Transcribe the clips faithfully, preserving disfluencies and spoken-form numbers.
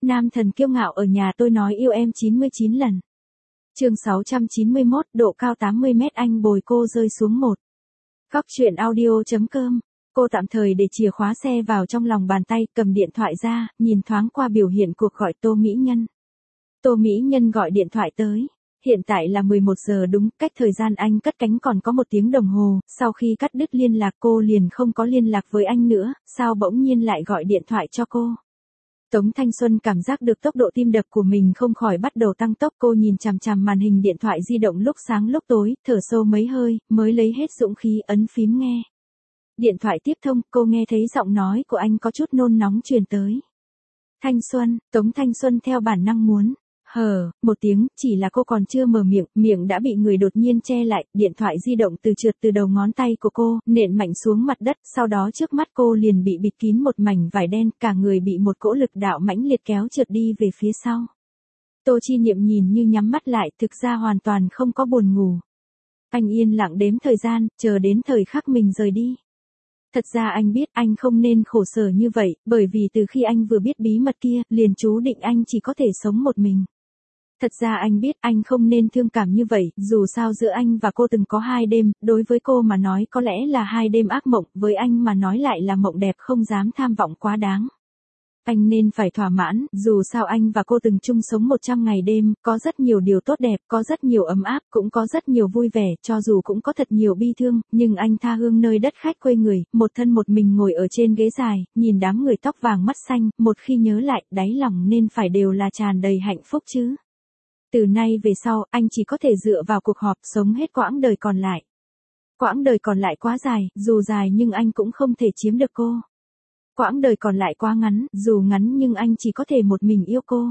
Nam thần kiêu ngạo ở nhà tôi nói yêu em chín mươi chín lần. Chương sáu trăm chín mươi mốt, độ cao tám mươi mét anh bồi cô rơi xuống một. Góc truyện audio.com. Cô tạm thời để chìa khóa xe vào trong lòng bàn tay, cầm điện thoại ra, nhìn thoáng qua biểu hiện cuộc gọi Tô Mỹ Nhân. Tô Mỹ Nhân gọi điện thoại tới. Hiện tại là mười một giờ đúng, cách thời gian anh cất cánh còn có một tiếng đồng hồ, sau khi cắt đứt liên lạc cô liền không có liên lạc với anh nữa, sao bỗng nhiên lại gọi điện thoại cho cô. Tống Thanh Xuân cảm giác được tốc độ tim đập của mình không khỏi bắt đầu tăng tốc, cô nhìn chằm chằm màn hình điện thoại di động lúc sáng lúc tối, thở sâu mấy hơi, mới lấy hết dũng khí ấn phím nghe. Điện thoại tiếp thông, cô nghe thấy giọng nói của anh có chút nôn nóng truyền tới. Thanh Xuân, Tống Thanh Xuân theo bản năng muốn hờ một tiếng, chỉ là cô còn chưa mở miệng, miệng đã bị người đột nhiên che lại, điện thoại di động từ trượt từ đầu ngón tay của cô, nện mạnh xuống mặt đất, sau đó trước mắt cô liền bị bịt kín một mảnh vải đen, cả người bị một cỗ lực đạo mãnh liệt kéo trượt đi về phía sau. Tô Chi Niệm nhìn như nhắm mắt lại, thực ra hoàn toàn không có buồn ngủ. Anh yên lặng đếm thời gian, chờ đến thời khắc mình rời đi. Thật ra anh biết anh không nên khổ sở như vậy, bởi vì từ khi anh vừa biết bí mật kia, liền chú định anh chỉ có thể sống một mình. Thật ra anh biết anh không nên thương cảm như vậy, dù sao giữa anh và cô từng có hai đêm, đối với cô mà nói có lẽ là hai đêm ác mộng, với anh mà nói lại là mộng đẹp không dám tham vọng quá đáng. Anh nên phải thỏa mãn, dù sao anh và cô từng chung sống một trăm ngày đêm, có rất nhiều điều tốt đẹp, có rất nhiều ấm áp, cũng có rất nhiều vui vẻ, cho dù cũng có thật nhiều bi thương, nhưng anh tha hương nơi đất khách quê người, một thân một mình ngồi ở trên ghế dài, nhìn đám người tóc vàng mắt xanh, một khi nhớ lại, đáy lòng nên phải đều là tràn đầy hạnh phúc chứ. Từ nay về sau, anh chỉ có thể dựa vào cuộc họp sống hết quãng đời còn lại. Quãng đời còn lại quá dài, dù dài nhưng anh cũng không thể chiếm được cô. Quãng đời còn lại quá ngắn, dù ngắn nhưng anh chỉ có thể một mình yêu cô.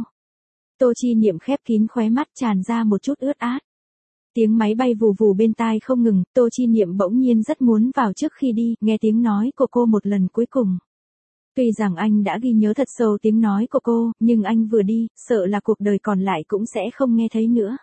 Tô Chi Niệm khép kín khóe mắt, tràn ra một chút ướt át. Tiếng máy bay vù vù bên tai không ngừng, Tô Chi Niệm bỗng nhiên rất muốn vào trước khi đi, nghe tiếng nói của cô một lần cuối cùng. Tuy rằng anh đã ghi nhớ thật sâu tiếng nói của cô, nhưng anh vừa đi, sợ là cuộc đời còn lại cũng sẽ không nghe thấy nữa.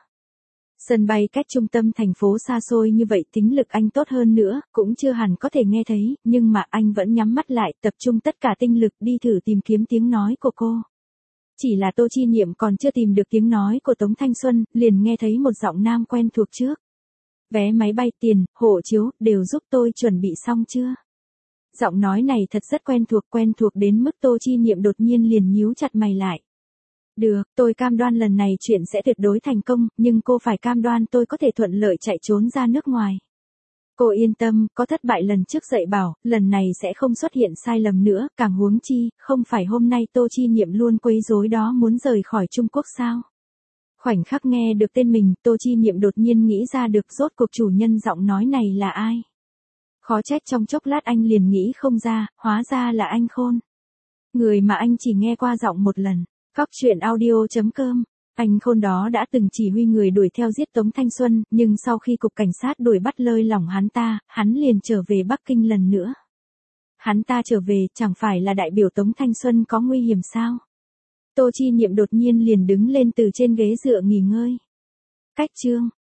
Sân bay cách trung tâm thành phố xa xôi như vậy, tính lực anh tốt hơn nữa, cũng chưa hẳn có thể nghe thấy, nhưng mà anh vẫn nhắm mắt lại, tập trung tất cả tinh lực đi thử tìm kiếm tiếng nói của cô. Chỉ là Tô Chi Niệm còn chưa tìm được tiếng nói của Tống Thanh Xuân, liền nghe thấy một giọng nam quen thuộc trước. Vé máy bay, tiền, hộ chiếu, đều giúp tôi chuẩn bị xong chưa? Giọng nói này thật rất quen thuộc, quen thuộc đến mức Tô Chi Niệm đột nhiên liền nhíu chặt mày lại. Được, tôi cam đoan lần này chuyện sẽ tuyệt đối thành công, nhưng cô phải cam đoan tôi có thể thuận lợi chạy trốn ra nước ngoài. Cô yên tâm, có thất bại lần trước dạy bảo, lần này sẽ không xuất hiện sai lầm nữa, càng huống chi, không phải hôm nay Tô Chi Niệm luôn quấy rối đó muốn rời khỏi Trung Quốc sao? Khoảnh khắc nghe được tên mình, Tô Chi Niệm đột nhiên nghĩ ra được rốt cuộc chủ nhân giọng nói này là ai. Khó trách trong chốc lát anh liền nghĩ không ra, hóa ra là anh Khôn. Người mà anh chỉ nghe qua giọng một lần. Góc truyện audio.com. Anh Khôn đó đã từng chỉ huy người đuổi theo giết Tống Thanh Xuân, nhưng sau khi cục cảnh sát đuổi bắt lơi lỏng hắn ta, hắn liền trở về Bắc Kinh lần nữa. Hắn ta trở về, chẳng phải là đại biểu Tống Thanh Xuân có nguy hiểm sao? Tô Chi Niệm đột nhiên liền đứng lên từ trên ghế dựa nghỉ ngơi. Cách chương.